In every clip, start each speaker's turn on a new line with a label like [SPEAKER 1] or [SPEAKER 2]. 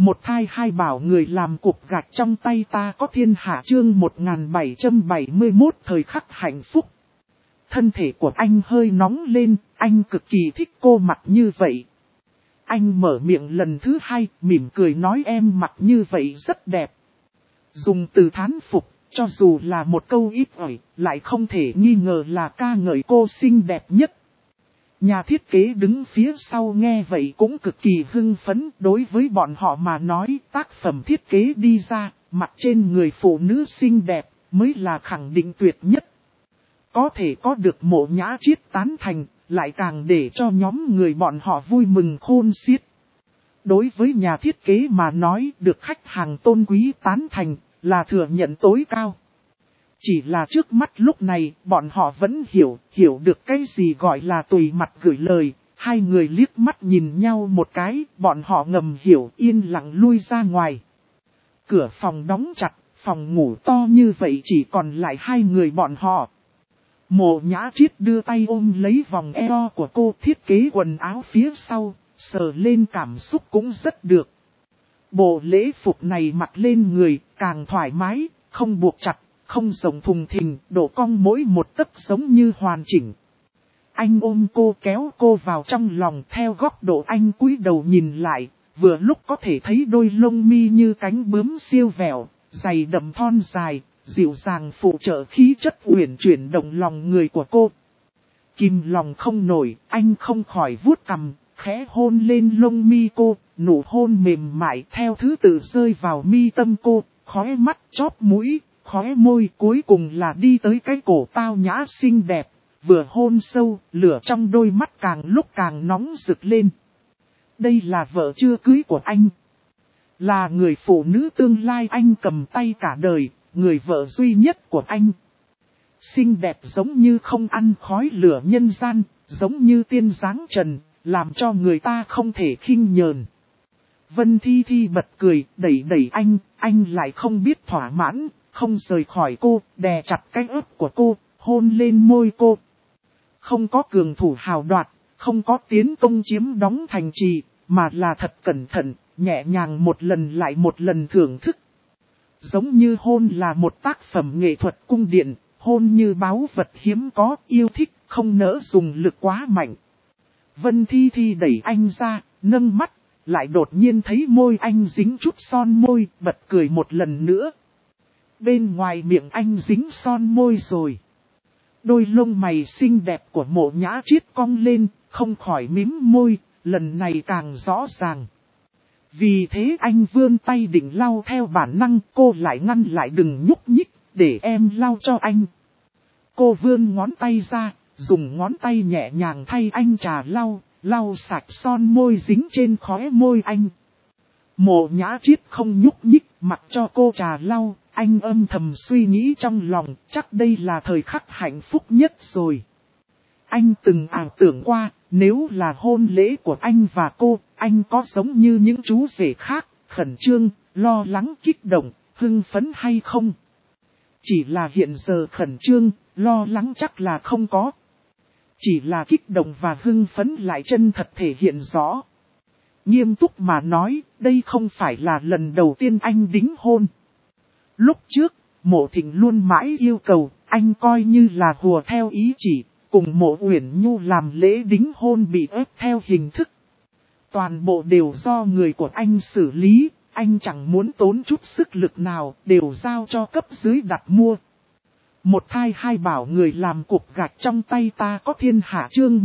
[SPEAKER 1] Một thai hai bảo người làm cục gạch trong tay ta có thiên hạ chương 1771 thời khắc hạnh phúc. Thân thể của anh hơi nóng lên, anh cực kỳ thích cô mặc như vậy. Anh mở miệng lần thứ hai, mỉm cười nói em mặc như vậy rất đẹp. Dùng từ thán phục, cho dù là một câu ít ỏi, lại không thể nghi ngờ là ca ngợi cô xinh đẹp nhất. Nhà thiết kế đứng phía sau nghe vậy cũng cực kỳ hưng phấn, đối với bọn họ mà nói tác phẩm thiết kế đi ra, mặc trên người phụ nữ xinh đẹp, mới là khẳng định tuyệt nhất. Có thể có được Mộ Nhã Chiết tán thành, lại càng để cho nhóm người bọn họ vui mừng khôn xiết. Đối với nhà thiết kế mà nói được khách hàng tôn quý tán thành, là thừa nhận tối cao. Chỉ là trước mắt lúc này, bọn họ vẫn hiểu được cái gì gọi là tùy mặt gửi lời. Hai người liếc mắt nhìn nhau một cái, bọn họ ngầm hiểu yên lặng lui ra ngoài. Cửa phòng đóng chặt, phòng ngủ to như vậy chỉ còn lại hai người bọn họ. Mộ Nhã Chiết đưa tay ôm lấy vòng eo của cô, thiết kế quần áo phía sau, sờ lên cảm xúc cũng rất được. Bộ lễ phục này mặc lên người càng thoải mái, không buộc chặt, không rộng thùng thình, độ cong mỗi một tấc giống như hoàn chỉnh. Anh ôm cô kéo cô vào trong lòng theo góc độ anh cúi đầu nhìn lại, vừa lúc có thể thấy đôi lông mi như cánh bướm siêu vẹo, dày đậm thon dài, dịu dàng phụ trợ khí chất uyển chuyển động lòng người của cô. Kìm lòng không nổi, anh không khỏi vuốt cằm, khẽ hôn lên lông mi cô, nụ hôn mềm mại theo thứ tự rơi vào mi tâm cô, khóe mắt, chóp mũi, khóe môi, cuối cùng là đi tới cái cổ tao nhã xinh đẹp, vừa hôn sâu, lửa trong đôi mắt càng lúc càng nóng rực lên. Đây là vợ chưa cưới của anh. Là người phụ nữ tương lai anh cầm tay cả đời, người vợ duy nhất của anh. Xinh đẹp giống như không ăn khói lửa nhân gian, giống như tiên dáng trần, làm cho người ta không thể khinh nhờn. Vân Thi Thi bật cười, đẩy anh lại không biết thỏa mãn, không rời khỏi cô, đè chặt cái ớt của cô, hôn lên môi cô. Không có cường thủ hào đoạt, không có tiến công chiếm đóng thành trì, mà là thật cẩn thận, nhẹ nhàng một lần lại một lần thưởng thức. Giống như hôn là một tác phẩm nghệ thuật cung điện, hôn như báu vật hiếm có, yêu thích, không nỡ dùng lực quá mạnh. Vân Thi Thi đẩy anh ra, nâng mắt, lại đột nhiên thấy môi anh dính chút son môi, bật cười một lần nữa. Bên ngoài miệng anh dính son môi rồi. Đôi lông mày xinh đẹp của Mộ Nhã Chiết cong lên, không khỏi mím môi, lần này càng rõ ràng. Vì thế anh vươn tay định lau theo bản năng, cô lại ngăn lại đừng nhúc nhích, để em lau cho anh. Cô vươn ngón tay ra, dùng ngón tay nhẹ nhàng thay anh trà lau sạch son môi dính trên khóe môi anh. Mộ Nhã Chiết không nhúc nhích, mặc cho cô trà lau, anh âm thầm suy nghĩ trong lòng, chắc đây là thời khắc hạnh phúc nhất rồi. Anh từng ảo tưởng qua, nếu là hôn lễ của anh và cô, anh có giống như những chú rể khác, khẩn trương, lo lắng kích động, hưng phấn hay không? Chỉ là hiện giờ khẩn trương, lo lắng chắc là không có. Chỉ là kích động và hưng phấn lại chân thật thể hiện rõ. Nghiêm túc mà nói, đây không phải là lần đầu tiên anh đính hôn. Lúc trước, Mộ Thịnh luôn mãi yêu cầu, anh coi như là hùa theo ý chỉ, cùng Mộ Uyển Nhu làm lễ đính hôn bị ép theo hình thức. Toàn bộ đều do người của anh xử lý, anh chẳng muốn tốn chút sức lực nào, đều giao cho cấp dưới đặt mua. Một thai hai bảo người làm cục gạch trong tay ta có thiên hạ chương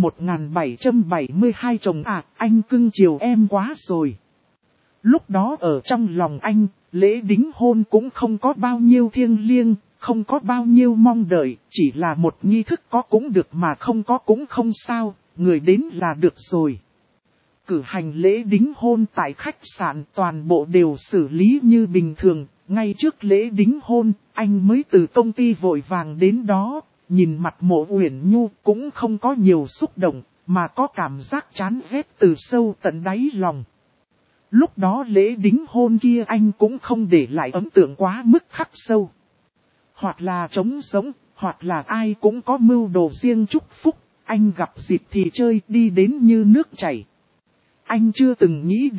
[SPEAKER 1] 1772 chồng anh cưng chiều em quá rồi. Lúc đó ở trong lòng anh, lễ đính hôn cũng không có bao nhiêu thiêng liêng, không có bao nhiêu mong đợi, chỉ là một nghi thức có cũng được mà không có cũng không sao, người đến là được rồi. Cử hành lễ đính hôn tại khách sạn toàn bộ đều xử lý như bình thường, ngay trước lễ đính hôn, anh mới từ công ty vội vàng đến đó, nhìn mặt Mộ Uyển Nhu cũng không có nhiều xúc động, mà có cảm giác chán ghét từ sâu tận đáy lòng. Lúc đó lễ đính hôn kia anh cũng không để lại ấn tượng quá mức khắc sâu. Hoặc là trống sống, hoặc là ai cũng có mưu đồ riêng chúc phúc, anh gặp dịp thì chơi đi đến như nước chảy. Anh chưa từng nghĩ đến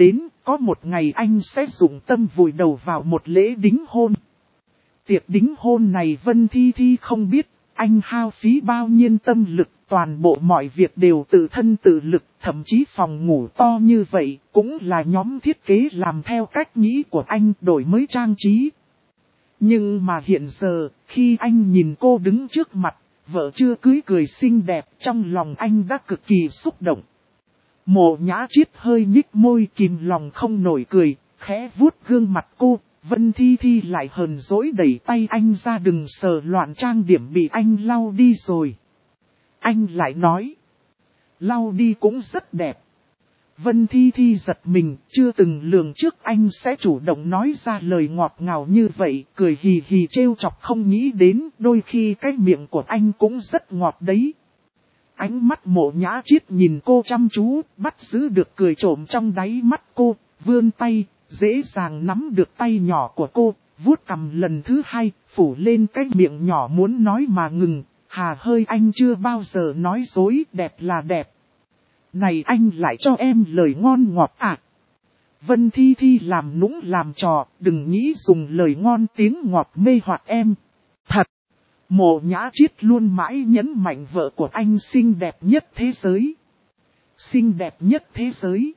[SPEAKER 1] có một ngày anh sẽ dụng tâm vùi đầu vào một lễ đính hôn. Tiệc đính hôn này Vân Thi Thi không biết, anh hao phí bao nhiêu tâm lực, toàn bộ mọi việc đều tự thân tự lực, thậm chí phòng ngủ to như vậy, cũng là nhóm thiết kế làm theo cách nghĩ của anh đổi mới trang trí. Nhưng mà hiện giờ, khi anh nhìn cô đứng trước mặt, vợ chưa cưới cười xinh đẹp, trong lòng anh đã cực kỳ xúc động. Mộ Nhã Triết hơi nhích môi kìm lòng không nổi cười, khẽ vuốt gương mặt cô. Vân Thi Thi lại hờn dỗi đẩy tay anh ra, đừng sờ loạn trang điểm bị anh lau đi rồi. Anh lại nói, lau đi cũng rất đẹp. Vân Thi Thi giật mình, chưa từng lường trước anh sẽ chủ động nói ra lời ngọt ngào như vậy, cười hì hì trêu chọc, không nghĩ đến đôi khi cái miệng của anh cũng rất ngọt đấy. Ánh mắt Mộ Nhã Triết nhìn cô chăm chú, bắt giữ được cười trộm trong đáy mắt cô, vươn tay, dễ dàng nắm được tay nhỏ của cô, vuốt cằm lần thứ hai, phủ lên cái miệng nhỏ muốn nói mà ngừng. Hà hơi, anh chưa bao giờ nói dối, đẹp là đẹp. Này anh lại cho em lời ngon ngọt à? Vân Thi Thi làm nũng làm trò, đừng nghĩ dùng lời ngon tiếng ngọt mê hoặc em. Thật! Mộ Nhã Triết luôn mãi nhấn mạnh vợ của anh xinh đẹp nhất thế giới. Xinh đẹp nhất thế giới.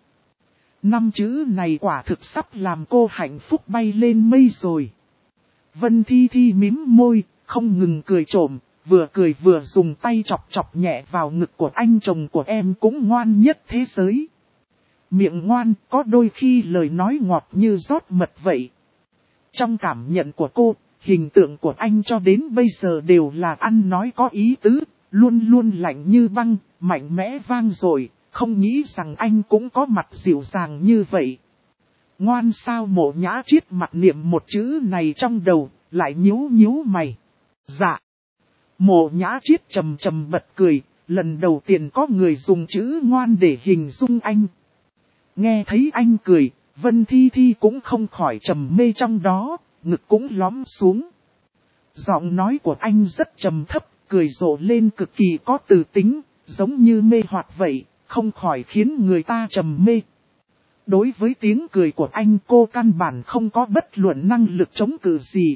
[SPEAKER 1] 5 chữ này quả thực sắp làm cô hạnh phúc bay lên mây rồi. Vân Thi Thi mím môi, không ngừng cười trộm, vừa cười vừa dùng tay chọc chọc nhẹ vào ngực của anh, chồng của em cũng ngoan nhất thế giới. Miệng ngoan, có đôi khi lời nói ngọt như rót mật vậy. Trong cảm nhận của cô, hình tượng của anh cho đến bây giờ đều là ăn nói có ý tứ, luôn luôn lạnh như băng, mạnh mẽ vang dội, không nghĩ rằng anh cũng có mặt dịu dàng như vậy. Ngoan sao? Mộ Nhã Triết mặt niệm một chữ này trong đầu, lại nhíu nhíu mày. Dạ. Mộ Nhã Triết trầm trầm bật cười, lần đầu tiên có người dùng chữ ngoan để hình dung anh. Nghe thấy anh cười, Vân Thi Thi cũng không khỏi trầm mê trong đó, ngực cũng lóm xuống. Giọng nói của anh rất trầm thấp, cười rộ lên cực kỳ có từ tính, giống như mê hoặc vậy, không khỏi khiến người ta trầm mê. Đối với tiếng cười của anh, cô căn bản không có bất luận năng lực chống cự gì.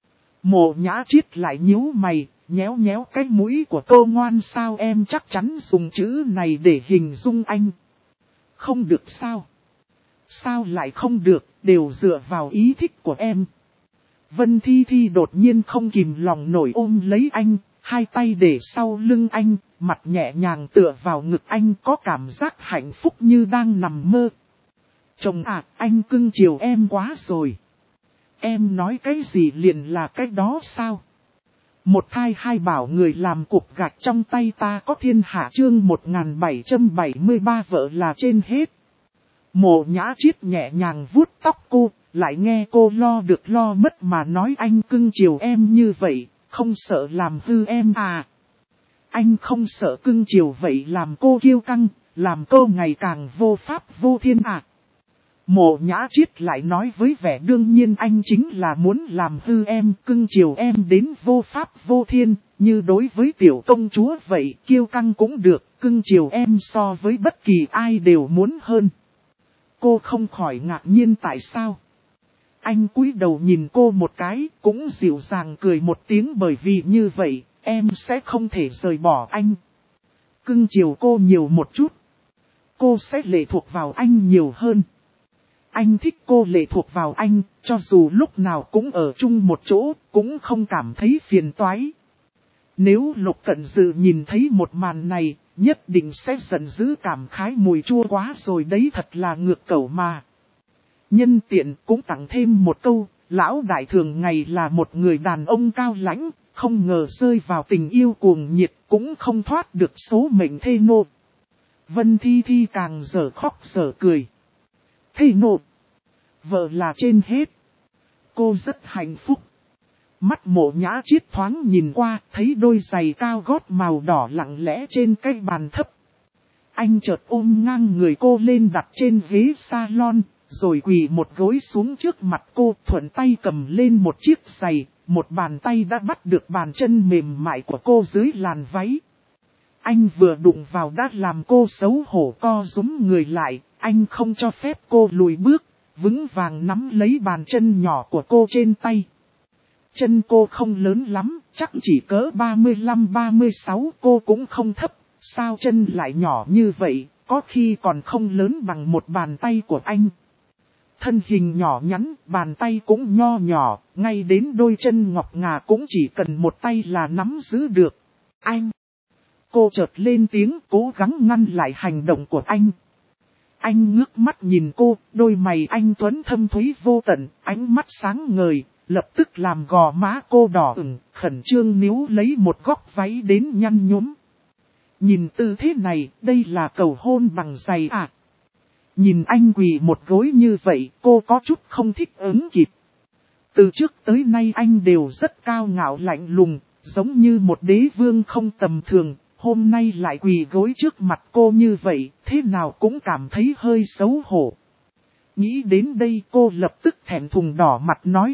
[SPEAKER 1] Mộ Nhã Triết lại nhíu mày, nhéo nhéo cái mũi của cô. Ngoan sao? Em chắc chắn dùng chữ này để hình dung anh. Không được sao? Sao lại không được, đều dựa vào ý thích của em. Vân Thi Thi đột nhiên không kìm lòng nổi ôm lấy anh, hai tay để sau lưng anh, mặt nhẹ nhàng tựa vào ngực anh, có cảm giác hạnh phúc như đang nằm mơ. Chồng à, anh cưng chiều em quá rồi. Em nói cái gì liền là cái đó sao? Một thai hai bảo người làm cục gạch trong tay ta có thiên hạ. Chương 1773 vợ là trên hết. Mộ Nhã Triết nhẹ nhàng vuốt tóc cô, lại nghe cô lo được lo mất mà nói anh cưng chiều em như vậy, không sợ làm hư em à? Anh không sợ cưng chiều vậy làm cô kiêu căng, làm cô ngày càng vô pháp vô thiên à? Mộ Nhã Triết lại nói với vẻ đương nhiên, anh chính là muốn làm hư em, cưng chiều em đến vô pháp vô thiên, như đối với tiểu công chúa vậy, kiêu căng cũng được, cưng chiều em so với bất kỳ ai đều muốn hơn. Cô không khỏi ngạc nhiên tại sao. Anh cúi đầu nhìn cô một cái, cũng dịu dàng cười một tiếng, bởi vì như vậy, em sẽ không thể rời bỏ anh. Cưng chiều cô nhiều một chút, cô sẽ lệ thuộc vào anh nhiều hơn. Anh thích cô lệ thuộc vào anh, cho dù lúc nào cũng ở chung một chỗ, cũng không cảm thấy phiền toái. Nếu Lục Cận Dự nhìn thấy một màn này, nhất định sẽ giận dữ cảm khái mùi chua quá rồi đấy, thật là ngược cẩu mà. Nhân tiện cũng tặng thêm một câu, lão đại thường ngày là một người đàn ông cao lãnh, không ngờ rơi vào tình yêu cuồng nhiệt, cũng không thoát được số mệnh thê nô. Vân Thi Thi càng dở khóc dở cười. Thê nô, vợ là trên hết. Cô rất hạnh phúc. Mắt Mộ Nhã Triết thoáng nhìn qua, thấy đôi giày cao gót màu đỏ lặng lẽ trên cái bàn thấp. Anh chợt ôm ngang người cô lên đặt trên ghế salon, rồi quỳ một gối xuống trước mặt cô, thuận tay cầm lên một chiếc giày, một bàn tay đã bắt được bàn chân mềm mại của cô dưới làn váy. Anh vừa đụng vào đã làm cô xấu hổ co rúm người lại, anh không cho phép cô lùi bước, vững vàng nắm lấy bàn chân nhỏ của cô trên tay. Chân cô không lớn lắm, chắc chỉ cỡ 35-36, cô cũng không thấp, sao chân lại nhỏ như vậy, có khi còn không lớn bằng một bàn tay của anh. Thân hình nhỏ nhắn, bàn tay cũng nho nhỏ, ngay đến đôi chân ngọc ngà cũng chỉ cần một tay là nắm giữ được. Anh! Cô chợt lên tiếng cố gắng ngăn lại hành động của anh. Anh ngước mắt nhìn cô, đôi mày anh tuấn thâm thúy vô tận, ánh mắt sáng ngời, lập tức làm gò má cô đỏ ửng, khẩn trương níu lấy một góc váy đến nhăn nhúm. Nhìn tư thế này, đây là cầu hôn bằng giày à? Nhìn anh quỳ một gối như vậy, cô có chút không thích ứng kịp. Từ trước tới nay anh đều rất cao ngạo lạnh lùng, giống như một đế vương không tầm thường. Hôm nay lại quỳ gối trước mặt cô như vậy, thế nào cũng cảm thấy hơi xấu hổ. Nghĩ đến đây cô lập tức thẹn thùng đỏ mặt nói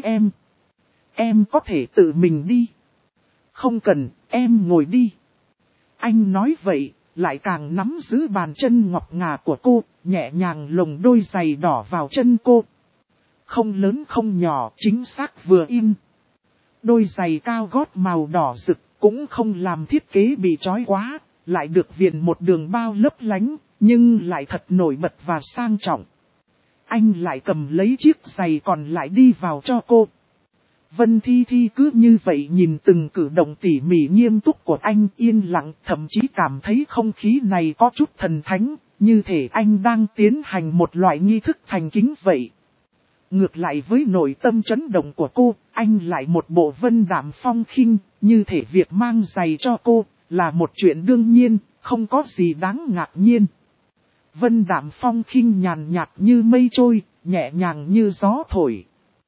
[SPEAKER 1] em có thể tự mình đi. Không cần, em ngồi đi. Anh nói vậy, lại càng nắm giữ bàn chân ngọc ngà của cô, nhẹ nhàng lồng đôi giày đỏ vào chân cô. Không lớn không nhỏ, chính xác vừa in. Đôi giày cao gót màu đỏ rực, cũng không làm thiết kế bị trói quá, lại được viền một đường bao lấp lánh, nhưng lại thật nổi bật và sang trọng. Anh lại cầm lấy chiếc giày còn lại đi vào cho cô. Vân Thi Thi cứ như vậy nhìn từng cử động tỉ mỉ nghiêm túc của anh yên lặng, thậm chí cảm thấy không khí này có chút thần thánh, như thể anh đang tiến hành một loại nghi thức thành kính vậy. Ngược lại với nội tâm chấn động của cô, anh lại một bộ vân đạm phong khinh, như thể việc mang giày cho cô, là một chuyện đương nhiên, không có gì đáng ngạc nhiên. Vân đạm phong khinh nhàn nhạt như mây trôi, nhẹ nhàng như gió thổi.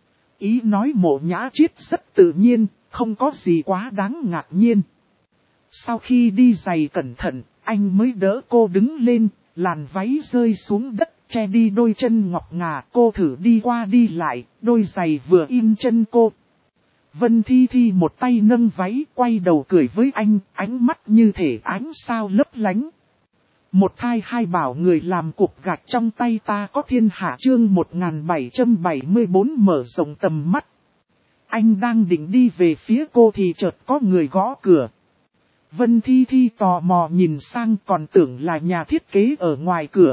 [SPEAKER 1] Ý nói Mộ Nhã Triết rất tự nhiên, không có gì quá đáng ngạc nhiên. Sau khi đi giày cẩn thận, anh mới đỡ cô đứng lên, làn váy rơi xuống đất, che đi đôi chân ngọc ngà. Cô thử đi qua đi lại, đôi giày vừa in chân cô. Vân Thi Thi một tay nâng váy, quay đầu cười với anh, ánh mắt như thể ánh sao lấp lánh. Một thai hai bảo người làm cục gạch trong tay ta có thiên hạ chương 1774 mở rộng tầm mắt. Anh đang định đi về phía cô thì chợt có người gõ cửa. Vân Thi Thi tò mò nhìn sang còn tưởng là nhà thiết kế ở ngoài cửa.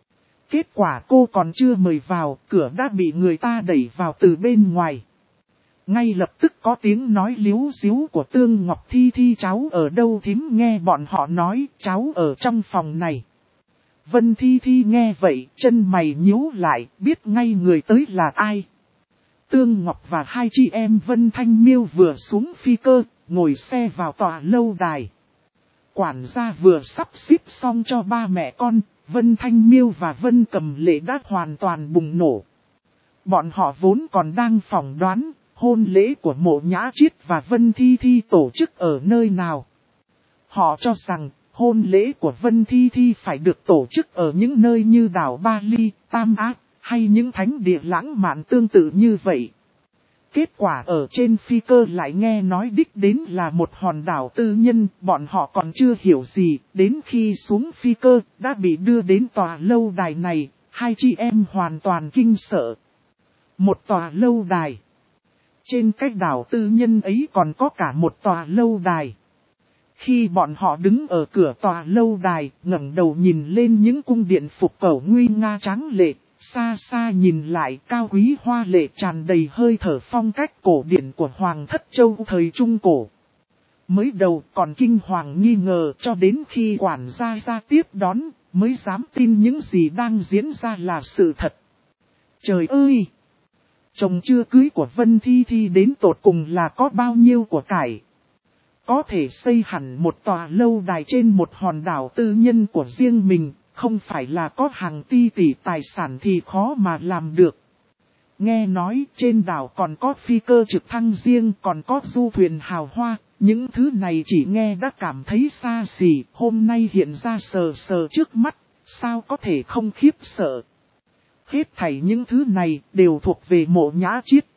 [SPEAKER 1] Kết quả cô còn chưa mời vào, cửa đã bị người ta đẩy vào từ bên ngoài. Ngay lập tức có tiếng nói líu díu của Tương Ngọc Thi Thi cháu ở đâu thím nghe bọn họ nói cháu ở trong phòng này. Vân Thi Thi nghe vậy chân mày nhíu lại biết ngay người tới là ai. Tương Ngọc và hai chị em Vân Thanh Miêu vừa xuống phi cơ, ngồi xe vào tòa lâu đài. Quản gia vừa sắp xếp xong cho ba mẹ con, Vân Thanh Miêu và Vân Cầm Lệ đã hoàn toàn bùng nổ. Bọn họ vốn còn đang phỏng đoán hôn lễ của Mộ Nhã Triết và Vân Thi Thi tổ chức ở nơi nào. Họ cho rằng hôn lễ của Vân Thi Thi phải được tổ chức ở những nơi như đảo Bali, Tam Á, hay những thánh địa lãng mạn tương tự như vậy. Kết quả ở trên phi cơ lại nghe nói đích đến là một hòn đảo tư nhân, bọn họ còn chưa hiểu gì, đến khi xuống phi cơ đã bị đưa đến tòa lâu đài này, hai chị em hoàn toàn kinh sợ. Một tòa lâu đài. Trên cái đảo tư nhân ấy còn có cả một tòa lâu đài. Khi bọn họ đứng ở cửa tòa lâu đài, ngẩng đầu nhìn lên những cung điện phục cổ nguy nga tráng lệ, xa xa nhìn lại cao quý hoa lệ tràn đầy hơi thở phong cách cổ điển của Hoàng thất Châu thời Trung Cổ. Mới đầu còn kinh hoàng nghi ngờ cho đến khi quản gia ra tiếp đón, mới dám tin những gì đang diễn ra là sự thật. Trời ơi! Chồng chưa cưới của Vân Thi Thi đến tột cùng là có bao nhiêu của cải. Có thể xây hẳn một tòa lâu đài trên một hòn đảo tư nhân của riêng mình, không phải là có hàng tỷ tài sản thì khó mà làm được. Nghe nói trên đảo còn có phi cơ trực thăng riêng, còn có du thuyền hào hoa, những thứ này chỉ nghe đã cảm thấy xa xỉ, hôm nay hiện ra sờ sờ trước mắt, sao có thể không khiếp sợ. Hết thảy những thứ này đều thuộc về Mộ Nhã Triết.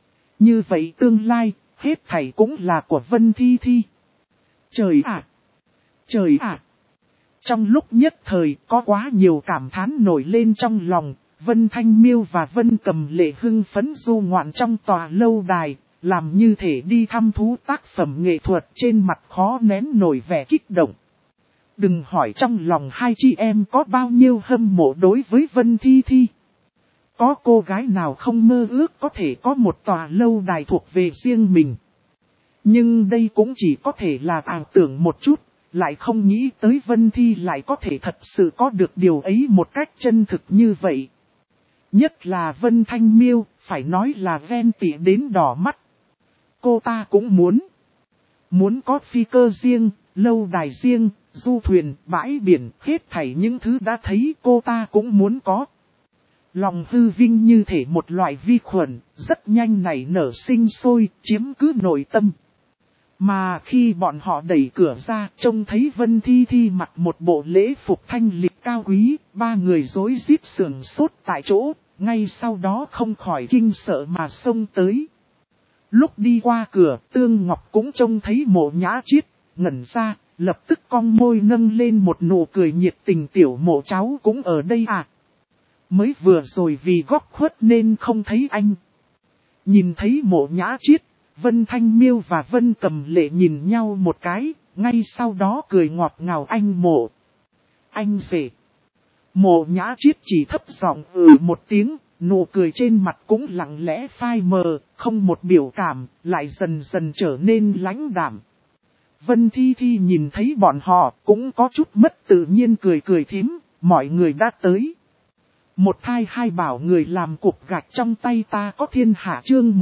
[SPEAKER 1] Như vậy tương lai, hết thảy cũng là của Vân Thi Thi. Trời ạ! Trời ạ! Trong lúc nhất thời có quá nhiều cảm thán nổi lên trong lòng, Vân Thanh Miêu và Vân Cầm Lệ hưng phấn du ngoạn trong tòa lâu đài, làm như thể đi thăm thú tác phẩm nghệ thuật, trên mặt khó nén nổi vẻ kích động. Đừng hỏi trong lòng hai chị em có bao nhiêu hâm mộ đối với Vân Thi Thi. Có cô gái nào không mơ ước có thể có một tòa lâu đài thuộc về riêng mình. Nhưng đây cũng chỉ có thể là ảo tưởng một chút, lại không nghĩ tới Vân Thi lại có thể thật sự có được điều ấy một cách chân thực như vậy. Nhất là Vân Thanh Miêu, phải nói là ghen tị đến đỏ mắt. Cô ta cũng muốn có phi cơ riêng, lâu đài riêng, du thuyền, bãi biển, hết thảy những thứ đã thấy cô ta cũng muốn có. Lòng hư vinh như thể một loại vi khuẩn, rất nhanh nảy nở sinh sôi, chiếm cứ nội tâm. Mà khi bọn họ đẩy cửa ra, trông thấy Vân Thi Thi mặc một bộ lễ phục thanh lịch cao quý, ba người rối rít sườn sốt tại chỗ, ngay sau đó không khỏi kinh sợ mà xông tới. Lúc đi qua cửa, Tương Ngọc cũng trông thấy Mộ Nhã Chiết, ngẩn ra, lập tức cong môi nâng lên một nụ cười nhiệt tình, tiểu Mộ cháu cũng ở đây à? Mới vừa rồi vì góc khuất nên không thấy anh. Nhìn thấy Mộ Nhã Chiết, Vân Thanh Miêu và Vân Cầm Lệ nhìn nhau một cái, ngay sau đó cười ngọt ngào, anh Mộ. Anh về. Mộ Nhã Chiết chỉ thấp giọng một tiếng, nụ cười trên mặt cũng lặng lẽ phai mờ, không một biểu cảm, lại dần dần trở nên lãnh đạm. Vân Thi Thi nhìn thấy bọn họ cũng có chút mất tự nhiên, cười thím, mọi người đã tới. Một thai hai bảo người làm cục gạch trong tay ta có thiên hạ, chương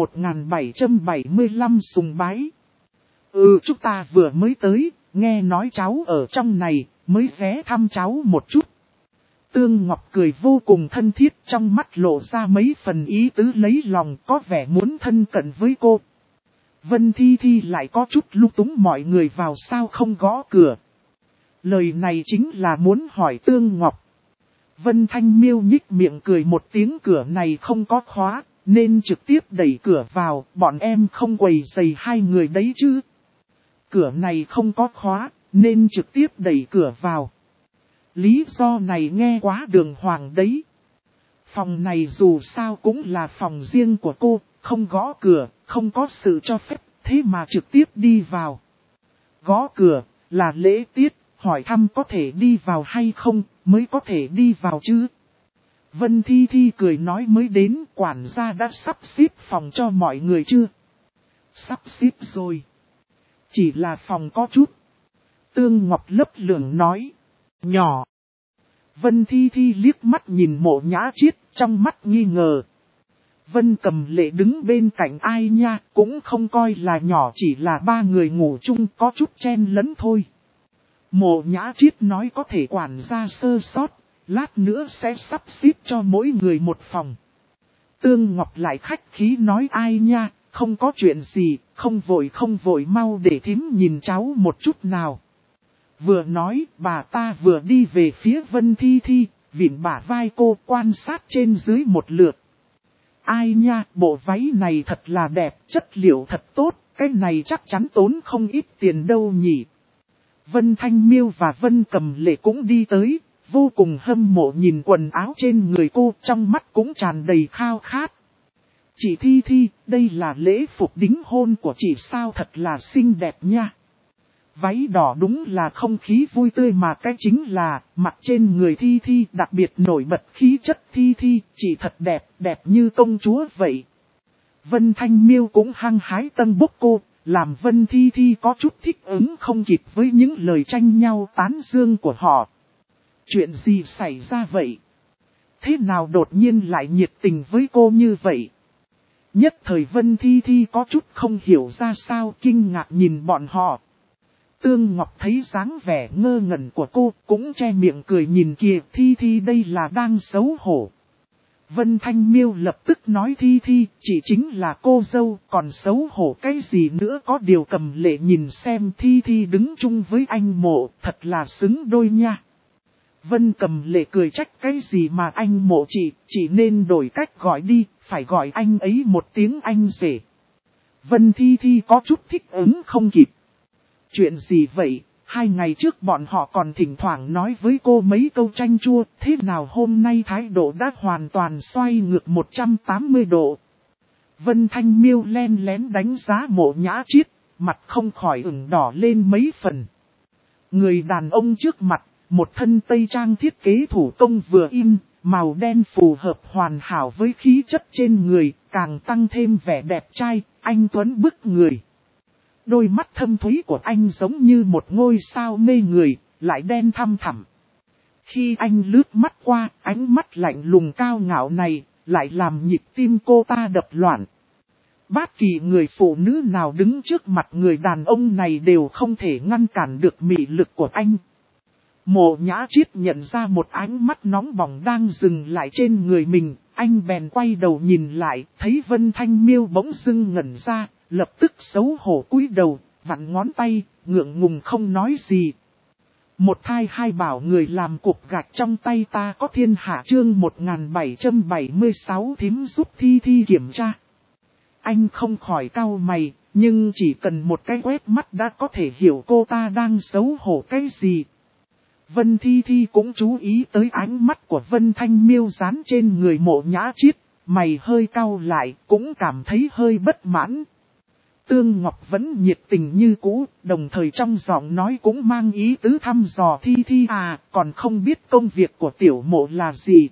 [SPEAKER 1] 1775 sùng bái. Chúng ta vừa mới tới, nghe nói cháu ở trong này, mới ghé thăm cháu một chút. Tương Ngọc cười vô cùng thân thiết, trong mắt lộ ra mấy phần ý tứ lấy lòng, có vẻ muốn thân cận với cô. Vân Thi Thi lại có chút lung túng, mọi người vào sao không gõ cửa. Lời này chính là muốn hỏi Tương Ngọc. Vân Thanh Miêu nhích miệng cười một tiếng, cửa này không có khóa, nên trực tiếp đẩy cửa vào, bọn em không quấy rầy hai người đấy chứ. Cửa này không có khóa, nên trực tiếp đẩy cửa vào. Lý do này nghe quá đường hoàng đấy. Phòng này dù sao cũng là phòng riêng của cô, không gõ cửa, không có sự cho phép, thế mà trực tiếp đi vào. Gõ cửa, là lễ tiết, hỏi thăm có thể đi vào hay không, mới có thể đi vào chứ. Vân Thi Thi cười nói, mới đến, quản gia đã sắp xếp phòng cho mọi người chưa? Sắp xếp rồi. Chỉ là phòng có chút. Tương Ngọc lấp lửng nói. Nhỏ. Vân Thi Thi liếc mắt nhìn Mộ Nhã Chiết, trong mắt nghi ngờ. Vân Cầm Lệ đứng bên cạnh, ai nha, cũng không coi là nhỏ, chỉ là ba người ngủ chung có chút chen lẫn thôi. Mộ Nhã Chiết nói có thể quản gia sơ sót, lát nữa sẽ sắp xếp cho mỗi người một phòng. Tương Ngọc lại khách khí nói, ai nha, không có chuyện gì, không vội mau để thím nhìn cháu một chút nào. Vừa nói, bà ta vừa đi về phía Vân Thi Thi, vịn bả vai cô, quan sát trên dưới một lượt. Ai nha, bộ váy này thật là đẹp, chất liệu thật tốt, cái này chắc chắn tốn không ít tiền đâu nhỉ. Vân Thanh Miêu và Vân Cầm Lệ cũng đi tới, vô cùng hâm mộ nhìn quần áo trên người cô, trong mắt cũng tràn đầy khao khát. Chị Thi Thi, đây là lễ phục đính hôn của chị sao, thật là xinh đẹp nha. Váy đỏ đúng là không khí vui tươi, mà cái chính là mặt trên người Thi Thi đặc biệt nổi bật khí chất. Thi Thi, chị thật đẹp, đẹp như công chúa vậy. Vân Thanh Miêu cũng hăng hái tân bốc cô, làm Vân Thi Thi có chút thích ứng không kịp với những lời tranh nhau tán dương của họ. Chuyện gì xảy ra vậy? Thế nào đột nhiên lại nhiệt tình với cô như vậy? Nhất thời Vân Thi Thi có chút không hiểu ra sao, kinh ngạc nhìn bọn họ. Tương Ngọc thấy dáng vẻ ngơ ngẩn của cô, cũng che miệng cười, nhìn kìa, Thi Thi đây là đang xấu hổ. Vân Thanh Miêu lập tức nói, Thi Thi, chị chính là cô dâu, còn xấu hổ cái gì nữa. Có điều Cầm Lệ nhìn xem Thi Thi đứng chung với anh Mộ, thật là xứng đôi nha. Vân Cầm Lệ cười trách, cái gì mà anh Mộ, chị nên đổi cách gọi đi, phải gọi anh ấy một tiếng anh rể. Vân Thi Thi có chút thích ứng không kịp. Chuyện gì vậy, 2 ngày trước bọn họ còn thỉnh thoảng nói với cô mấy câu chanh chua, thế nào hôm nay thái độ đã hoàn toàn xoay ngược 180 độ. Vân Thanh Miêu len lén đánh giá Mộ Nhã Chiết, mặt không khỏi ửng đỏ lên mấy phần. Người đàn ông trước mặt, một thân tây trang thiết kế thủ công vừa in, màu đen phù hợp hoàn hảo với khí chất trên người, càng tăng thêm vẻ đẹp trai, anh tuấn bức người. Đôi mắt thâm thúy của anh giống như một ngôi sao mê người, lại đen thăm thẳm. Khi anh lướt mắt qua, ánh mắt lạnh lùng cao ngạo này, lại làm nhịp tim cô ta đập loạn. Bất kỳ người phụ nữ nào đứng trước mặt người đàn ông này đều không thể ngăn cản được mị lực của anh. Mộ Nhã Chiết nhận ra một ánh mắt nóng bỏng đang dừng lại trên người mình, anh bèn quay đầu nhìn lại, thấy Vân Thanh Miêu bỗng dưng ngẩn ra, lập tức xấu hổ cúi đầu, vặn ngón tay, ngượng ngùng không nói gì. Một thai hai bảo người làm cục gạch trong tay ta có thiên hạ chương 1776 thím giúp Thi Thi kiểm tra. Anh không khỏi cau mày, nhưng chỉ cần một cái quét mắt đã có thể hiểu cô ta đang xấu hổ cái gì. Vân Thi Thi cũng chú ý tới ánh mắt của Vân Thanh Miêu dán trên người Mộ Nhã Chiết, mày hơi cau lại, cũng cảm thấy hơi bất mãn. Tương Ngọc vẫn nhiệt tình như cũ, đồng thời trong giọng nói cũng mang ý tứ thăm dò Thi Thi à, còn không biết công việc của tiểu mộ là gì.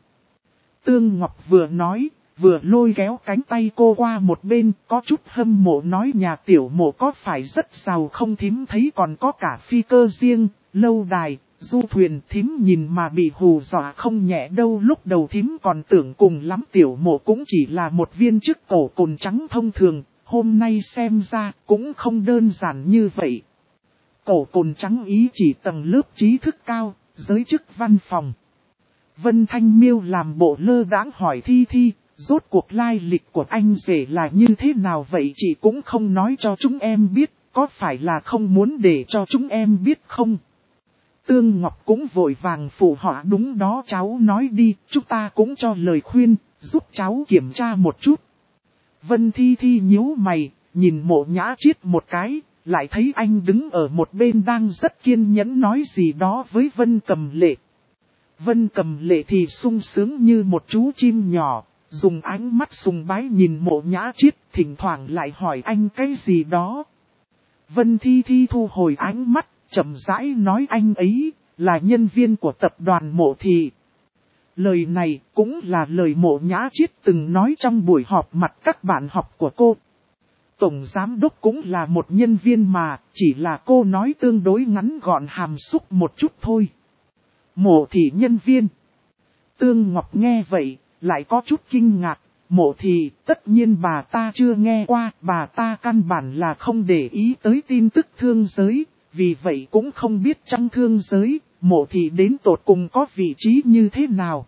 [SPEAKER 1] Tương Ngọc vừa nói, vừa lôi kéo cánh tay cô qua một bên, có chút hâm mộ nói nhà tiểu mộ có phải rất giàu không thím thấy còn có cả phi cơ riêng, lâu đài, du thuyền thím nhìn mà bị hù dọa không nhẹ đâu. Lúc đầu thím còn tưởng cùng lắm tiểu mộ cũng chỉ là một viên chức cổ cồn trắng thông thường, hôm nay xem ra cũng không đơn giản như vậy. Cổ cồn trắng ý chỉ tầng lớp trí thức cao, giới chức văn phòng. Vân Thanh Miêu làm bộ lơ đãng hỏi Thi Thi, rốt cuộc lai lịch của anh rể là như thế nào vậy chị cũng không nói cho chúng em biết, có phải là không muốn để cho chúng em biết không? Tương Ngọc cũng vội vàng phụ họa đúng đó cháu nói đi, chúng ta cũng cho lời khuyên, giúp cháu kiểm tra một chút. Vân Thi Thi nhíu mày, nhìn Mộ Nhã Chiết một cái, lại thấy anh đứng ở một bên đang rất kiên nhẫn nói gì đó với Vân Cầm Lệ. Vân Cầm Lệ thì sung sướng như một chú chim nhỏ, dùng ánh mắt sùng bái nhìn Mộ Nhã Chiết, thỉnh thoảng lại hỏi anh cái gì đó. Vân Thi Thi thu hồi ánh mắt, chậm rãi nói anh ấy là nhân viên của tập đoàn Mộ Thị. Lời này cũng là lời Mộ Nhã Chiết từng nói trong buổi họp mặt các bạn học của cô. Tổng giám đốc cũng là một nhân viên mà, chỉ là cô nói tương đối ngắn gọn hàm xúc một chút thôi. Mộ Thị nhân viên. Tương Ngọc nghe vậy, lại có chút kinh ngạc. Mộ Thị, tất nhiên bà ta chưa nghe qua, bà ta căn bản là không để ý tới tin tức thương giới, vì vậy cũng không biết trong thương giới, Mộ Thị đến tột cùng có vị trí như thế nào.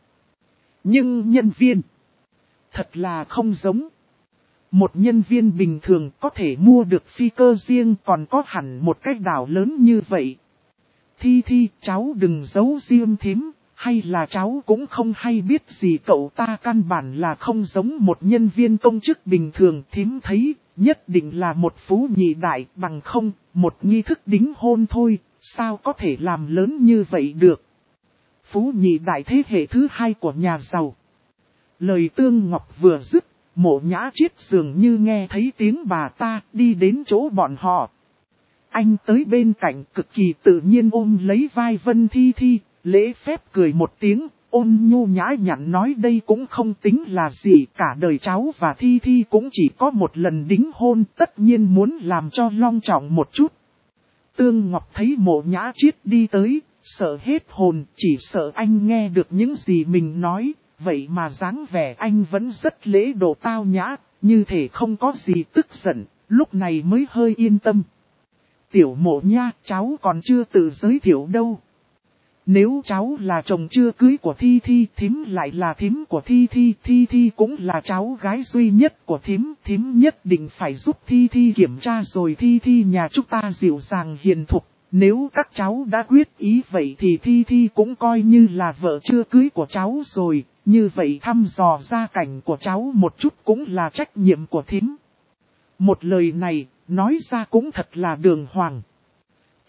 [SPEAKER 1] Nhưng nhân viên, thật là không giống. Một nhân viên bình thường có thể mua được phi cơ riêng còn có hẳn một cái đảo lớn như vậy. Thi Thi, cháu đừng giấu riêng thím, hay là cháu cũng không hay biết gì cậu ta căn bản là không giống một nhân viên công chức bình thường thím thấy, nhất định là một phú nhị đại bằng không, một nghi thức đính hôn thôi, sao có thể làm lớn như vậy được. Phú nhị đại thế hệ thứ hai của nhà giàu. Lời Tương Ngọc vừa dứt, Mộ Nhã Chiết dường như nghe thấy tiếng bà ta đi đến chỗ bọn họ. Anh tới bên cạnh cực kỳ tự nhiên ôm lấy vai Vân Thi Thi, lễ phép cười một tiếng, ôn nhu nhã nhặn nói đây cũng không tính là gì, cả đời cháu và Thi Thi cũng chỉ có một lần đính hôn, tất nhiên muốn làm cho long trọng một chút. Tương Ngọc thấy Mộ Nhã Chiết đi tới, sợ hết hồn, chỉ sợ anh nghe được những gì mình nói, vậy mà dáng vẻ anh vẫn rất lễ độ tao nhã, như thể không có gì tức giận, lúc này mới hơi yên tâm. Tiểu Mộ nha, cháu còn chưa tự giới thiệu đâu. Nếu cháu là chồng chưa cưới của Thi Thi, thím lại là thím của Thi Thi, Thi Thi cũng là cháu gái duy nhất của thím, thím nhất định phải giúp Thi Thi kiểm tra rồi. Thi Thi nhà chúng ta dịu dàng hiền thục, nếu các cháu đã quyết ý vậy thì Thi Thi cũng coi như là vợ chưa cưới của cháu rồi, như vậy thăm dò gia cảnh của cháu một chút cũng là trách nhiệm của thím. Một lời này, nói ra cũng thật là đường hoàng.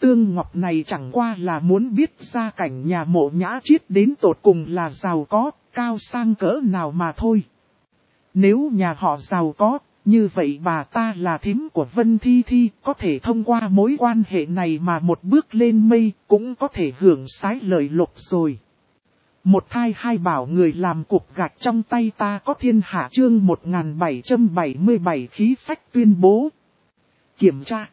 [SPEAKER 1] Tương Ngọc này chẳng qua là muốn biết gia cảnh nhà Mộ Nhã Chiết đến tột cùng là giàu có, cao sang cỡ nào mà thôi. Nếu nhà họ giàu có, như vậy bà ta là thím của Vân Thi Thi, có thể thông qua mối quan hệ này mà một bước lên mây, cũng có thể hưởng sái lợi lộc rồi. Một thai hai bảo người làm cục gạch trong tay ta có thiên hạ chương 1777 khí phách tuyên bố. Kiểm tra.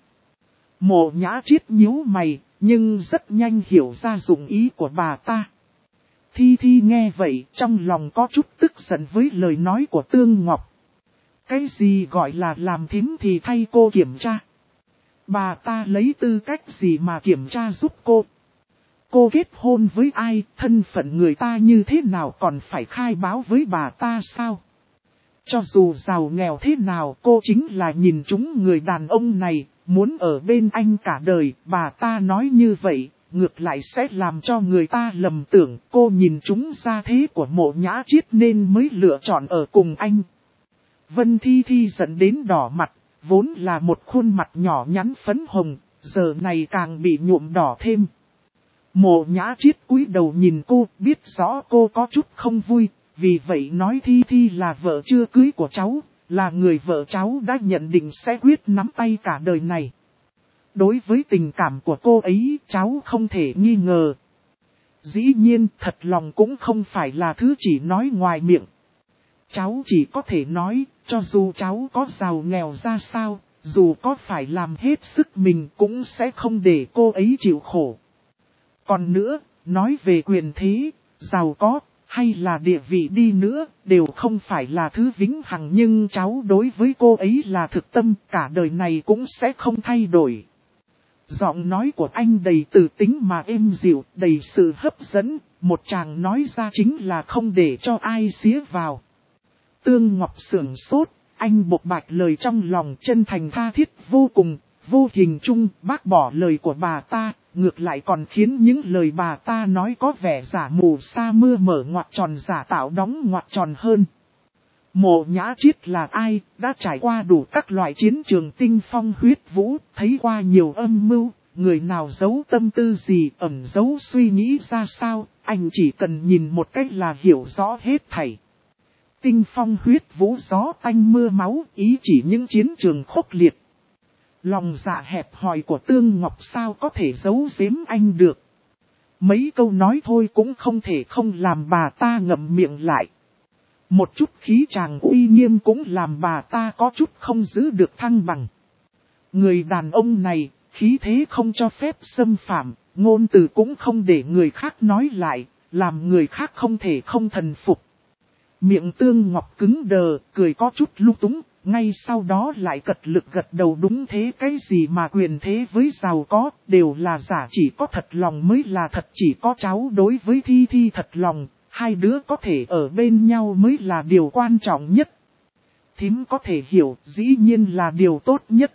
[SPEAKER 1] Mộ Nhã Chiết nhíu mày, nhưng rất nhanh hiểu ra dụng ý của bà ta. Thi Thi nghe vậy, trong lòng có chút tức giận với lời nói của Tương Ngọc. Cái gì gọi là làm thím thì thay cô kiểm tra. Bà ta lấy tư cách gì mà kiểm tra giúp cô? Cô kết hôn với ai, thân phận người ta như thế nào còn phải khai báo với bà ta sao? Cho dù giàu nghèo thế nào cô chính là nhìn trúng người đàn ông này, muốn ở bên anh cả đời, bà ta nói như vậy, ngược lại sẽ làm cho người ta lầm tưởng cô nhìn trúng gia thế của Mộ Nhã Chiết nên mới lựa chọn ở cùng anh. Vân Thi Thi giận đến đỏ mặt, vốn là một khuôn mặt nhỏ nhắn phấn hồng, giờ này càng bị nhuộm đỏ thêm. Mộ Nhã Chiết cúi đầu nhìn cô, biết rõ cô có chút không vui, vì vậy nói Thi Thi là vợ chưa cưới của cháu, là người vợ cháu đã nhận định sẽ quyết nắm tay cả đời này. Đối với tình cảm của cô ấy, cháu không thể nghi ngờ. Dĩ nhiên, thật lòng cũng không phải là thứ chỉ nói ngoài miệng. Cháu chỉ có thể nói, cho dù cháu có giàu nghèo ra sao, dù có phải làm hết sức mình cũng sẽ không để cô ấy chịu khổ. Còn nữa, nói về quyền thế, giàu có, hay là địa vị đi nữa, đều không phải là thứ vĩnh hằng nhưng cháu đối với cô ấy là thực tâm, cả đời này cũng sẽ không thay đổi. Giọng nói của anh đầy từ tính mà êm dịu, đầy sự hấp dẫn, một chàng nói ra chính là không để cho ai xía vào. Tương Ngọc sưởng sốt, anh bộc bạch lời trong lòng chân thành tha thiết vô cùng, vô hình chung bác bỏ lời của bà ta, ngược lại còn khiến những lời bà ta nói có vẻ giả mù sa mưa mở ngoặc tròn giả tạo đóng ngoặc tròn hơn. Mộ Nhã Chiết là ai, đã trải qua đủ các loại chiến trường tinh phong huyết vũ, thấy qua nhiều âm mưu, người nào giấu tâm tư gì, ẩn giấu suy nghĩ ra sao, anh chỉ cần nhìn một cách là hiểu rõ hết thảy. Tinh phong huyết vũ gió tanh mưa máu, ý chỉ những chiến trường khốc liệt. Lòng dạ hẹp hòi của Tương Ngọc sao có thể giấu giếm anh được. Mấy câu nói thôi cũng không thể không làm bà ta ngậm miệng lại. Một chút khí chàng uy nghiêm cũng làm bà ta có chút không giữ được thăng bằng. Người đàn ông này, khí thế không cho phép xâm phạm, ngôn từ cũng không để người khác nói lại, làm người khác không thể không thần phục. Miệng Tương Ngọc cứng đờ, cười có chút lung túng, ngay sau đó lại cật lực gật đầu đúng thế cái gì mà quyền thế với giàu có, đều là giả chỉ có thật lòng mới là thật chỉ có cháu đối với Thi Thi thật lòng, hai đứa có thể ở bên nhau mới là điều quan trọng nhất. Thím có thể hiểu, dĩ nhiên là điều tốt nhất.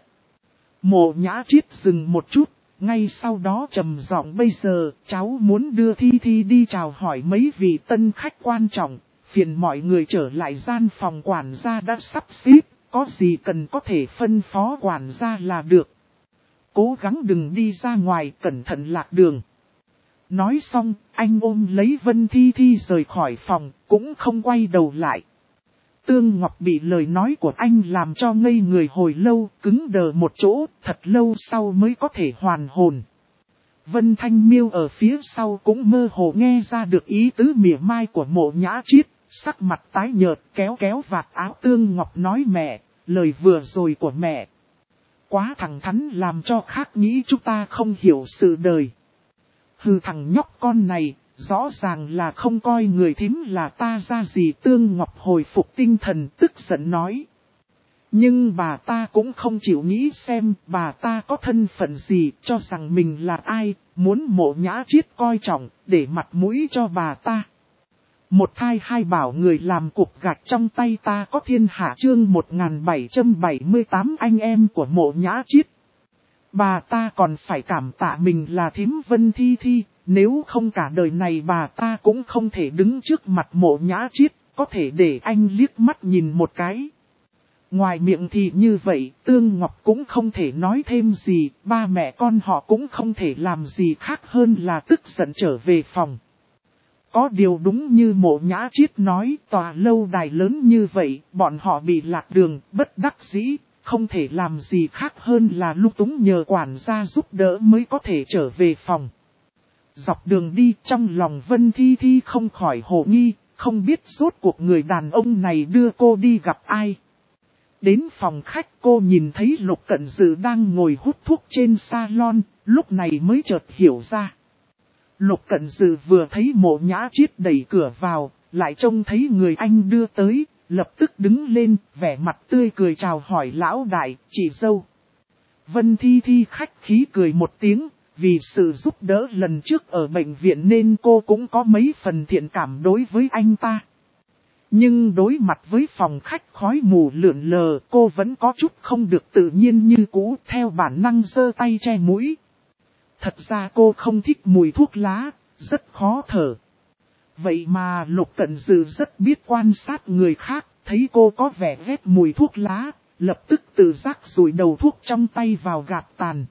[SPEAKER 1] Mộ Nhã Chiết dừng một chút, ngay sau đó trầm giọng bây giờ, cháu muốn đưa Thi Thi đi chào hỏi mấy vị tân khách quan trọng. Phiền mọi người trở lại gian phòng quản gia đã sắp xếp, có gì cần có thể phân phó quản gia là được. Cố gắng đừng đi ra ngoài, cẩn thận lạc đường. Nói xong, anh ôm lấy Vân Thi Thi rời khỏi phòng, cũng không quay đầu lại. Tương Ngọc bị lời nói của anh làm cho ngây người hồi lâu, cứng đờ một chỗ, thật lâu sau mới có thể hoàn hồn. Vân Thanh Miêu ở phía sau cũng mơ hồ nghe ra được ý tứ mỉa mai của Mộ Nhã Chiết. Sắc mặt tái nhợt kéo vạt áo Tương Ngọc nói mẹ, lời vừa rồi của mẹ. Quá thẳng thắn làm cho khác nghĩ chúng ta không hiểu sự đời. Hừ thằng nhóc con này, rõ ràng là không coi người thím là ta ra gì Tương Ngọc hồi phục tinh thần tức giận nói. Nhưng bà ta cũng không chịu nghĩ xem bà ta có thân phận gì cho rằng mình là ai, muốn Mộ Nhã Chiết coi trọng để mặt mũi cho bà ta. Một thai hai bảo người làm cục gạch trong tay ta có thiên hạ chương 1778 anh em của Mộ Nhã Chiết. Bà ta còn phải cảm tạ mình là thím Vân Thi Thi, nếu không cả đời này bà ta cũng không thể đứng trước mặt Mộ Nhã Chiết, có thể để anh liếc mắt nhìn một cái. Ngoài miệng thì như vậy, Tương Ngọc cũng không thể nói thêm gì, ba mẹ con họ cũng không thể làm gì khác hơn là tức giận trở về phòng. Có điều đúng như Mộ Nhã Chiết nói, tòa lâu đài lớn như vậy, bọn họ bị lạc đường, bất đắc dĩ, không thể làm gì khác hơn là lúng túng nhờ quản gia giúp đỡ mới có thể trở về phòng. Dọc đường đi trong lòng Vân Thi Thi không khỏi hồ nghi, không biết rốt cuộc người đàn ông này đưa cô đi gặp ai. Đến phòng khách cô nhìn thấy Lục Cẩn Dự đang ngồi hút thuốc trên salon, lúc này mới chợt hiểu ra. Lục Cẩn Dự vừa thấy Mộ Nhã Chiết đẩy cửa vào, lại trông thấy người anh đưa tới, lập tức đứng lên, vẻ mặt tươi cười chào hỏi lão đại, chị dâu. Vân Thi Thi khách khí cười một tiếng, vì sự giúp đỡ lần trước ở bệnh viện nên cô cũng có mấy phần thiện cảm đối với anh ta. Nhưng đối mặt với phòng khách khói mù lượn lờ, cô vẫn có chút không được tự nhiên như cũ, theo bản năng giơ tay che mũi. Thật ra cô không thích mùi thuốc lá, rất khó thở. Vậy mà Lục Cẩn Dự rất biết quan sát người khác, thấy cô có vẻ ghét mùi thuốc lá, lập tức tự giác rủi đầu thuốc trong tay vào gạt tàn.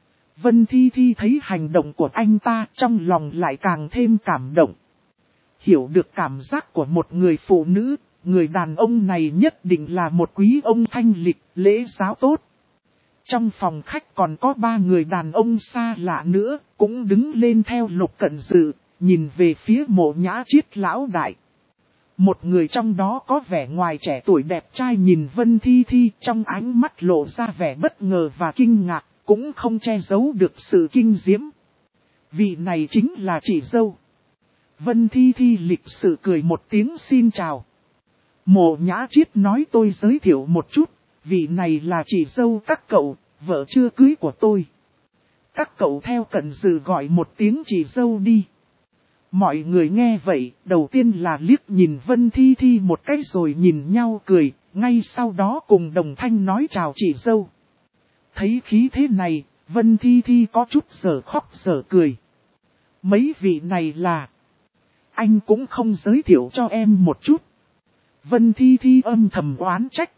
[SPEAKER 1] Vân Thi Thi thấy hành động của anh ta trong lòng lại càng thêm cảm động. Hiểu được cảm giác của một người phụ nữ, người đàn ông này nhất định là một quý ông thanh lịch, lễ giáo tốt. Trong phòng khách còn có 3 người đàn ông xa lạ nữa, cũng đứng lên theo Lục Cẩn Dự, nhìn về phía Mộ Nhã Chiết lão đại. Một người trong đó có vẻ ngoài trẻ tuổi đẹp trai nhìn Vân Thi Thi trong ánh mắt lộ ra vẻ bất ngờ và kinh ngạc, cũng không che giấu được sự kinh diễm. Vị này chính là chị dâu. Vân Thi Thi lịch sự cười một tiếng xin chào. Mộ Nhã Chiết nói tôi giới thiệu một chút, vị này là chị dâu các cậu, vợ chưa cưới của tôi. Các cậu theo Cẩn Dự gọi một tiếng chị dâu đi. Mọi người nghe vậy, đầu tiên là liếc nhìn Vân Thi Thi một cái rồi nhìn nhau cười, ngay sau đó cùng đồng thanh nói chào chị dâu. Thấy khí thế này, Vân Thi Thi có chút giờ khóc giờ cười. Mấy vị này là... Anh cũng không giới thiệu cho em một chút. Vân Thi Thi âm thầm oán trách.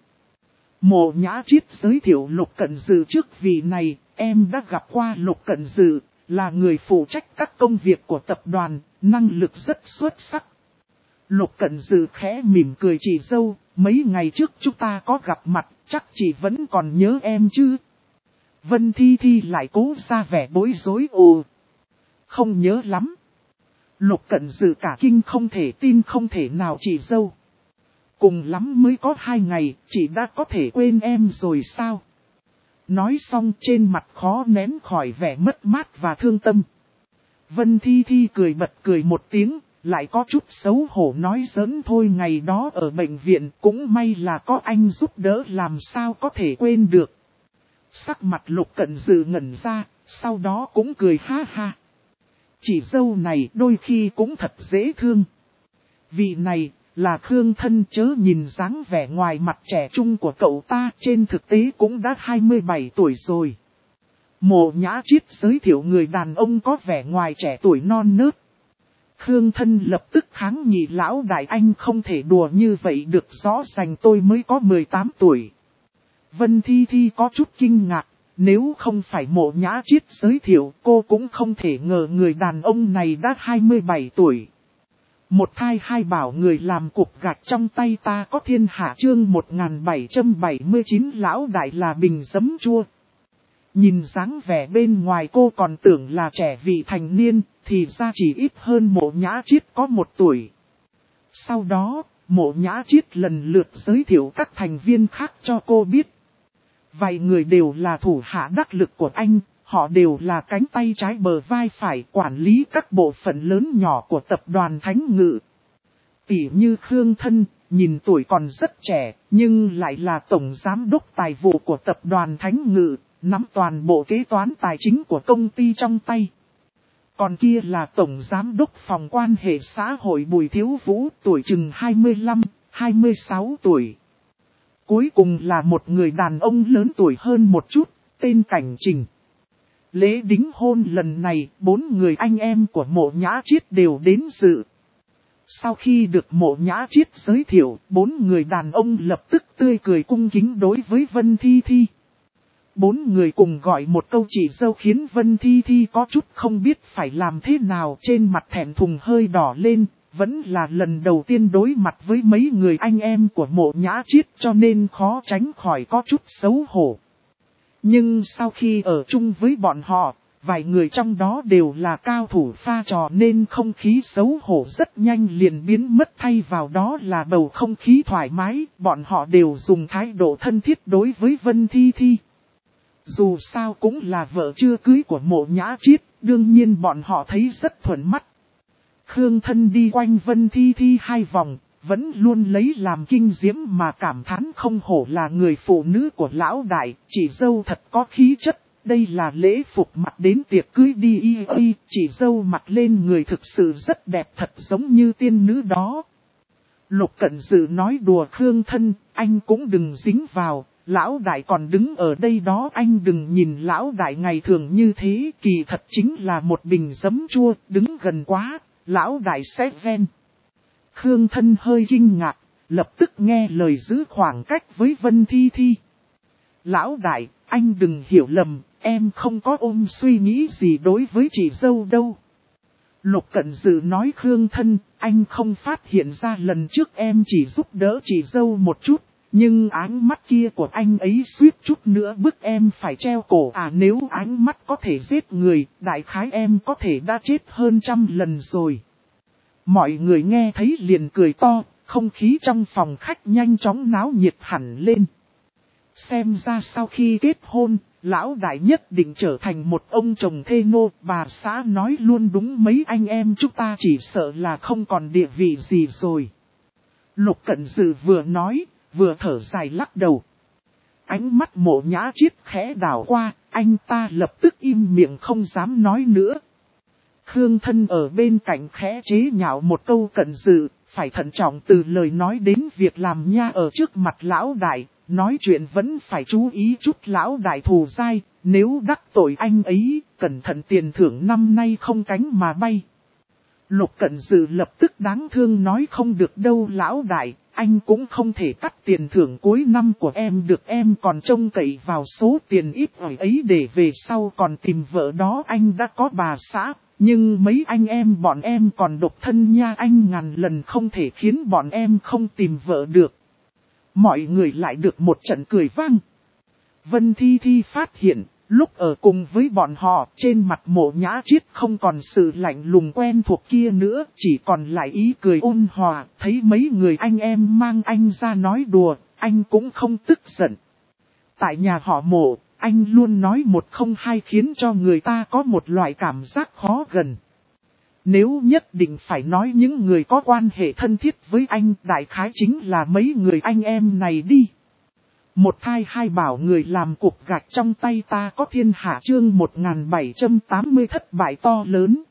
[SPEAKER 1] Mộ Nhã Chiết giới thiệu Lục Cẩn Dự trước vị này, em đã gặp qua Lục Cẩn Dự, là người phụ trách các công việc của tập đoàn, năng lực rất xuất sắc. Lục Cẩn Dự khẽ mỉm cười chị dâu, mấy ngày trước chúng ta có gặp mặt, chắc chị vẫn còn nhớ em chứ. Vân Thi Thi lại cố ra vẻ bối rối không nhớ lắm. Lục Cẩn Dự cả kinh không thể tin không thể nào chị dâu. Cùng lắm mới có 2 ngày, chị đã có thể quên em rồi sao? Nói xong trên mặt khó nén khỏi vẻ mất mát và thương tâm. Vân Thi Thi cười bật cười một tiếng, lại có chút xấu hổ nói giỡn thôi, ngày đó ở bệnh viện cũng may là có anh giúp đỡ, làm sao có thể quên được. Sắc mặt Lục Cẩn Dự ngẩn ra, sau đó cũng cười ha ha. Chị dâu này đôi khi cũng thật dễ thương. Vị này là Khương Thân, chớ nhìn dáng vẻ ngoài mặt trẻ trung của cậu ta, trên thực tế cũng đã 27 tuổi rồi. Mộ Nhã Chiết giới thiệu người đàn ông có vẻ ngoài trẻ tuổi non nớt. Khương Thân lập tức kháng nghị lão đại anh không thể đùa như vậy được, rõ ràng tôi mới có 18 tuổi. Vân Thi Thi có chút kinh ngạc, nếu không phải Mộ Nhã Chiết giới thiệu cô cũng không thể ngờ người đàn ông này đã 27 tuổi. Một thai hai bảo người làm cục gạch trong tay ta có thiên hạ, chương 1779 lão đại là bình giấm chua. Nhìn dáng vẻ bên ngoài cô còn tưởng là trẻ vị thành niên, thì ra chỉ ít hơn Mộ Nhã Chiết có 1 tuổi. Sau đó, Mộ Nhã Chiết lần lượt giới thiệu các thành viên khác cho cô biết. Vài người đều là thủ hạ đắc lực của anh, họ đều là cánh tay trái bờ vai phải quản lý các bộ phận lớn nhỏ của tập đoàn Thánh Ngự. Tỉ như Khương Thân, nhìn tuổi còn rất trẻ, nhưng lại là tổng giám đốc tài vụ của tập đoàn Thánh Ngự, nắm toàn bộ kế toán tài chính của công ty trong tay. Còn kia là tổng giám đốc phòng quan hệ xã hội Bùi Thiếu Vũ, tuổi chừng 25, 26 tuổi. Cuối cùng là một người đàn ông lớn tuổi hơn một chút, tên Cảnh Trình. Lễ đính hôn lần này, 4 người anh em của Mộ Nhã Chiết đều đến dự. Sau khi được Mộ Nhã Chiết giới thiệu, 4 người đàn ông lập tức tươi cười cung kính đối với Vân Thi Thi. 4 người cùng gọi một câu chị dâu khiến Vân Thi Thi có chút không biết phải làm thế nào, trên mặt thẹn thùng hơi đỏ lên, vẫn là lần đầu tiên đối mặt với mấy người anh em của Mộ Nhã Chiết cho nên khó tránh khỏi có chút xấu hổ. Nhưng sau khi ở chung với bọn họ, vài người trong đó đều là cao thủ pha trò nên không khí xấu hổ rất nhanh liền biến mất, thay vào đó là bầu không khí thoải mái, bọn họ đều dùng thái độ thân thiết đối với Vân Thi Thi. Dù sao cũng là vợ chưa cưới của Mộ Nhã Chiết, đương nhiên bọn họ thấy rất thuận mắt. Khương Thân đi quanh Vân Thi Thi 2 vòng, vẫn luôn lấy làm kinh diễm mà cảm thán không hổ là người phụ nữ của lão đại, chị dâu thật có khí chất, đây là lễ phục mặc đến tiệc cưới đi y, chị dâu mặc lên người thực sự rất đẹp, thật giống như tiên nữ đó. Lục Cẩn Dự nói đùa Khương Thân, anh cũng đừng dính vào, lão đại còn đứng ở đây đó, anh đừng nhìn lão đại ngày thường như thế, kỳ thật chính là một bình giấm chua, đứng gần quá, lão đại sẽ ven. Khương Thân hơi kinh ngạc, lập tức nghe lời giữ khoảng cách với Vân Thi Thi. Lão đại, anh đừng hiểu lầm, em không có ôm suy nghĩ gì đối với chị dâu đâu. Lục Cẩn Dự nói Khương Thân, anh không phát hiện ra lần trước em chỉ giúp đỡ chị dâu một chút, nhưng ánh mắt kia của anh ấy suýt chút nữa bức em phải treo cổ à, nếu ánh mắt có thể giết người, đại khái em có thể đã chết hơn 100 lần rồi. Mọi người nghe thấy liền cười to, không khí trong phòng khách nhanh chóng náo nhiệt hẳn lên. Xem ra sau khi kết hôn, lão đại nhất định trở thành một ông chồng thê nô, bà xã nói luôn đúng, mấy anh em chúng ta chỉ sợ là không còn địa vị gì rồi. Lục Cẩn Dự vừa nói, vừa thở dài lắc đầu. Ánh mắt Mộ Nhã Chiết khẽ đảo qua, anh ta lập tức im miệng không dám nói nữa. Khương Thân ở bên cạnh khẽ chế nhạo một câu Cẩn Dự, phải thận trọng từ lời nói đến việc làm nha, ở trước mặt lão đại, nói chuyện vẫn phải chú ý chút, lão đại thù dai, nếu đắc tội anh ấy, cẩn thận tiền thưởng năm nay không cánh mà bay. Lục Cẩn Dự lập tức đáng thương nói không được đâu lão đại, anh cũng không thể cắt tiền thưởng cuối năm của em được, em còn trông cậy vào số tiền ít ỏi ấy để về sau còn tìm vợ đó, anh đã có bà xã. Nhưng mấy anh em bọn em còn độc thân nha, anh ngàn lần không thể khiến bọn em không tìm vợ được. Mọi người lại được một trận cười vang. Vân Thi Thi phát hiện, lúc ở cùng với bọn họ, trên mặt Mộ Nhã Chiết không còn sự lạnh lùng quen thuộc kia nữa, chỉ còn lại ý cười ôn hòa, thấy mấy người anh em mang anh ra nói đùa, anh cũng không tức giận. Tại nhà họ Mộ, anh luôn nói một không hai khiến cho người ta có một loại cảm giác khó gần. Nếu nhất định phải nói những người có quan hệ thân thiết với anh, đại khái chính là mấy người anh em này đi. Một thai hai bảo người làm cục gạch trong tay ta có thiên hạ chương 1780 thất bại to lớn.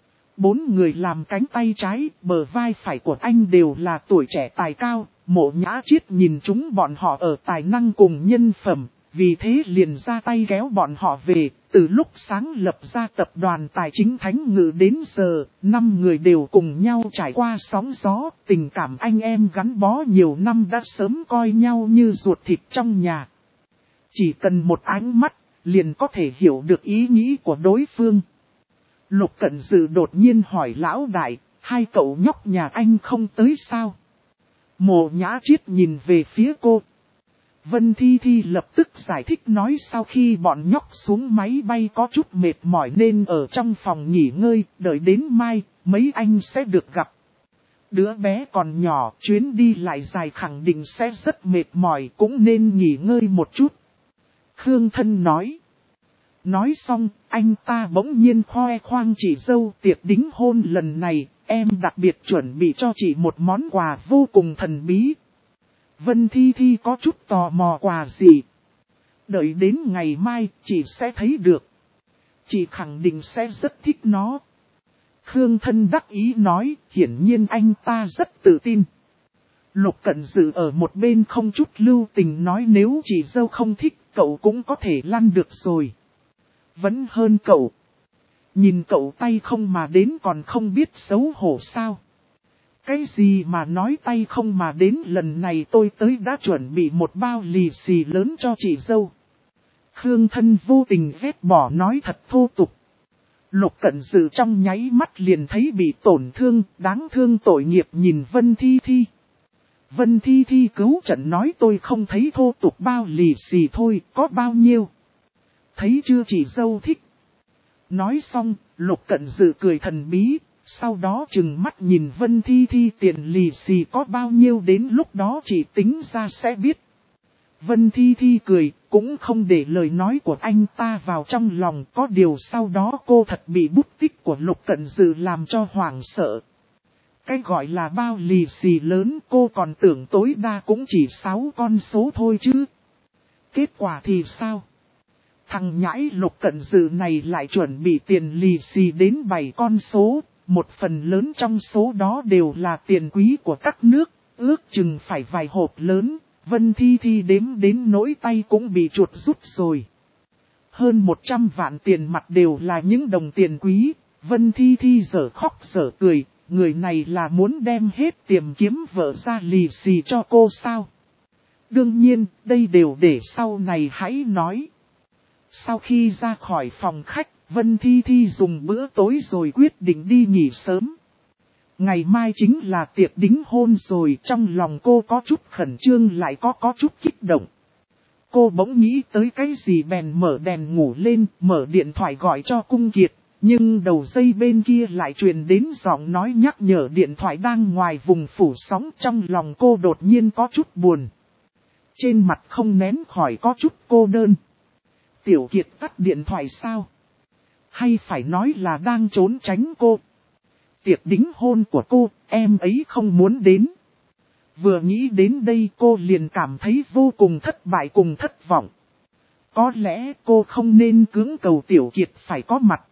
[SPEAKER 1] 4 người làm cánh tay trái, bờ vai phải của anh đều là tuổi trẻ tài cao, Mộ Nhã Chiết nhìn chúng bọn họ ở tài năng cùng nhân phẩm. Vì thế liền ra tay kéo bọn họ về, từ lúc sáng lập ra tập đoàn tài chính Thánh Ngự đến giờ, 5 người đều cùng nhau trải qua sóng gió, tình cảm anh em gắn bó nhiều năm đã sớm coi nhau như ruột thịt trong nhà. Chỉ cần một ánh mắt, liền có thể hiểu được ý nghĩ của đối phương. Lục Cẩn Dự đột nhiên hỏi lão đại, 2 cậu nhóc nhà anh không tới sao? Mộ Nhã Chiết nhìn về phía cô. Vân Thi Thi lập tức giải thích nói sau khi bọn nhóc xuống máy bay có chút mệt mỏi nên ở trong phòng nghỉ ngơi, đợi đến mai, mấy anh sẽ được gặp. Đứa bé còn nhỏ, chuyến đi lại dài khẳng định sẽ rất mệt mỏi, cũng nên nghỉ ngơi một chút. Khương Thân nói. Nói xong, anh ta bỗng nhiên khoe khoang chị dâu, tiệc đính hôn lần này, em đặc biệt chuẩn bị cho chị một món quà vô cùng thần bí. Vân Thi Thi có chút tò mò quà gì. Đợi đến ngày mai, chị sẽ thấy được. Chị khẳng định sẽ rất thích nó. Khương Thân đắc ý nói, hiển nhiên anh ta rất tự tin. Lục Cẩn Dự ở một bên không chút lưu tình nói nếu chị dâu không thích, cậu cũng có thể lăn được rồi. Vẫn hơn cậu. Nhìn cậu tay không mà đến còn không biết xấu hổ sao. Cái gì mà nói tay không mà đến lần này tôi tới đã chuẩn bị một bao lì xì lớn cho chị dâu. Khương Thân vô tình ghét bỏ nói thật thô tục. Lục Cận Dư trong nháy mắt liền thấy bị tổn thương, đáng thương tội nghiệp nhìn Vân Thi Thi. Vân Thi Thi cứu trận nói tôi không thấy thô tục bao lì xì thôi, có bao nhiêu. Thấy chưa chị dâu thích. Nói xong, Lục Cận Dư cười thần bí, sau đó chừng mắt nhìn Vân Thi Thi tiền lì xì có bao nhiêu đến lúc đó chị tính ra sẽ biết. Vân Thi Thi cười, cũng không để lời nói của anh ta vào trong lòng, có điều sau đó cô thật bị bút tích của Lục Cận Dư làm cho hoảng sợ. Cái gọi là bao lì xì lớn cô còn tưởng tối đa cũng chỉ 6 con số thôi chứ. Kết quả thì sao? Thằng nhãi Lục Cận Dư này lại chuẩn bị tiền lì xì đến 7 con số, một phần lớn trong số đó đều là tiền quý của các nước, ước chừng phải vài hộp lớn. Vân Thi Thi đếm đến nỗi tay cũng bị chuột rút rồi. Hơn 100 vạn tiền mặt đều là những đồng tiền quý. Vân Thi Thi dở khóc dở cười. Người này là muốn đem hết tìm kiếm vợ ra lì xì cho cô sao? Đương nhiên, đây đều để sau này hãy nói. Sau khi ra khỏi phòng khách, Vân Thi Thi dùng bữa tối rồi quyết định đi nghỉ sớm. Ngày mai chính là tiệc đính hôn rồi, trong lòng cô có chút khẩn trương lại có chút kích động. Cô bỗng nghĩ tới cái gì bèn mở đèn ngủ lên, mở điện thoại gọi cho Cung Kiệt, nhưng đầu dây bên kia lại truyền đến giọng nói nhắc nhở điện thoại đang ngoài vùng phủ sóng, trong lòng cô đột nhiên có chút buồn. Trên mặt không nén khỏi có chút cô đơn. Tiểu Kiệt tắt điện thoại sao? Hay phải nói là đang trốn tránh cô? Tiệc đính hôn của cô, em ấy không muốn đến. Vừa nghĩ đến đây cô liền cảm thấy vô cùng thất bại cùng thất vọng. Có lẽ cô không nên cưỡng cầu Tiểu Kiệt phải có mặt.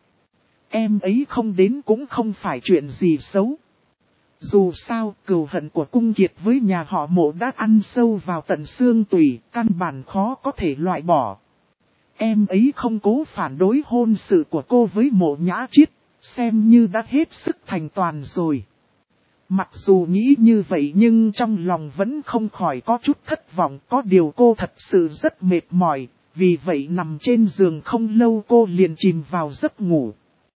[SPEAKER 1] Em ấy không đến cũng không phải chuyện gì xấu. Dù sao, cừu hận của Cung Kiệt với nhà họ Mộ đã ăn sâu vào tận xương tủy, căn bản khó có thể loại bỏ. Em ấy không cố phản đối hôn sự của cô với Mộ Nhã Chiết, xem như đã hết sức thành toàn rồi. Mặc dù nghĩ như vậy nhưng trong lòng vẫn không khỏi có chút thất vọng, có điều cô thật sự rất mệt mỏi, vì vậy nằm trên giường không lâu cô liền chìm vào giấc ngủ.